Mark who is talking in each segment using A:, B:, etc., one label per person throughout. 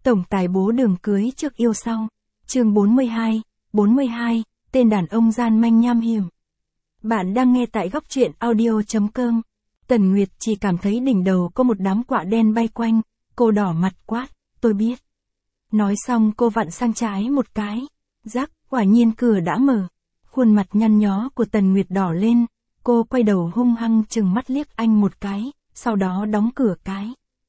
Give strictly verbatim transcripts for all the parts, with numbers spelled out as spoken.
A: Tổng tài bố đường cưới trước yêu sau. Chương bốn mươi hai, bốn mươi hai, tên đàn ông gian manh nham hiểm. Bạn đang nghe tại góc truyện audio chấm com. Tần Nguyệt chỉ cảm thấy đỉnh đầu có một đám quạ đen bay quanh, cô đỏ mặt quát, tôi biết. Nói xong cô vặn sang trái một cái, rắc, quả nhiên cửa đã mở. Khuôn mặt nhăn nhó của Tần Nguyệt đỏ lên, cô quay đầu hung hăng chừng mắt liếc anh một cái, sau đó đóng cửa cái.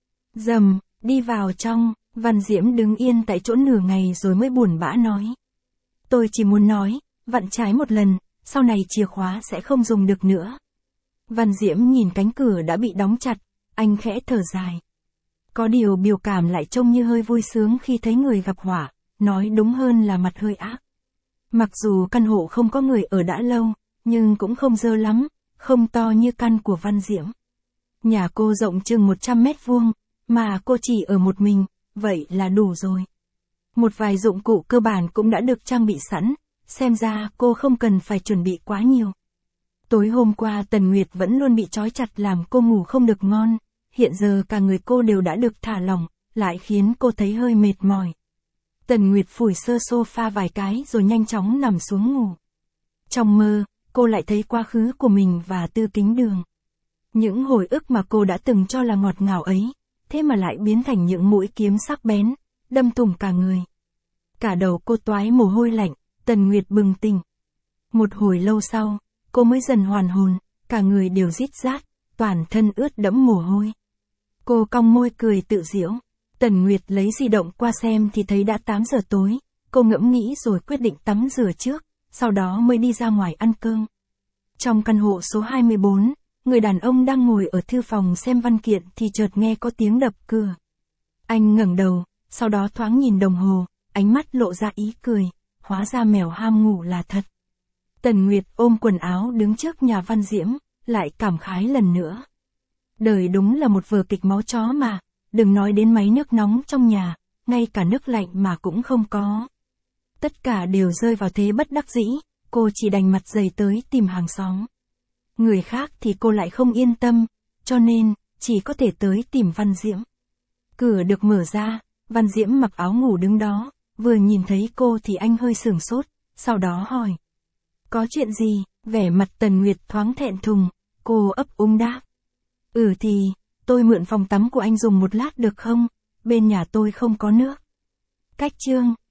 A: Dầm, đi vào trong, Văn Diễm đứng yên tại chỗ nửa ngày rồi mới buồn bã nói. Tôi chỉ muốn nói, vặn trái một lần, sau này chìa khóa sẽ không dùng được nữa. Văn Diễm nhìn cánh cửa đã bị đóng chặt, anh khẽ thở dài. Có điều biểu cảm lại trông như hơi vui sướng khi thấy người gặp họa, nói đúng hơn là mặt hơi ác. Mặc dù căn hộ không có người ở đã lâu, nhưng cũng không dơ lắm, không to như căn của Văn Diễm. Nhà cô rộng chừng một trăm mét vuông, mà cô chỉ ở một mình, vậy là đủ rồi. Một vài dụng cụ cơ bản cũng đã được trang bị sẵn, xem ra cô không cần phải chuẩn bị quá nhiều. Tối hôm qua Tần Nguyệt vẫn luôn bị trói chặt làm cô ngủ không được ngon, hiện giờ cả người cô đều đã được thả lỏng, lại khiến cô thấy hơi mệt mỏi. Tần Nguyệt phủi sơ sofa vài cái rồi nhanh chóng nằm xuống ngủ. Trong mơ, cô lại thấy quá khứ của mình và Tư Kính Đường. Những hồi ức mà cô đã từng cho là ngọt ngào ấy, thế mà lại biến thành những mũi kiếm sắc bén, đâm thủng cả người. Cả đầu cô toái mồ hôi lạnh, Tần Nguyệt bừng tỉnh. Một hồi lâu sau, cô mới dần hoàn hồn, cả người đều rít rát, toàn thân ướt đẫm mồ hôi. Cô cong môi cười tự giễu. Tần Nguyệt lấy di động qua xem thì thấy đã tám giờ tối, cô ngẫm nghĩ rồi quyết định tắm rửa trước, sau đó mới đi ra ngoài ăn cơm. Trong căn hộ số hai mươi bốn, người đàn ông đang ngồi ở thư phòng xem văn kiện thì chợt nghe có tiếng đập cửa. Anh ngẩng đầu, sau đó thoáng nhìn đồng hồ, ánh mắt lộ ra ý cười, hóa ra mèo ham ngủ là thật. Tần Nguyệt ôm quần áo đứng trước nhà Văn Diễm, lại cảm khái lần nữa. Đời đúng là một vở kịch máu chó mà, đừng nói đến máy nước nóng trong nhà, ngay cả nước lạnh mà cũng không có. Tất cả đều rơi vào thế bất đắc dĩ, cô chỉ đành mặt dày tới tìm hàng xóm. Người khác thì cô lại không yên tâm, cho nên, chỉ có thể tới tìm Văn Diễm. Cửa được mở ra, Văn Diễm mặc áo ngủ đứng đó, vừa nhìn thấy cô thì anh hơi sửng sốt, sau đó hỏi. Có chuyện gì? Vẻ mặt Tần Nguyệt thoáng thẹn thùng, cô ấp úng đáp. Ừ thì, tôi mượn phòng tắm của anh dùng một lát được không? Bên nhà tôi không có nước. Cách chương.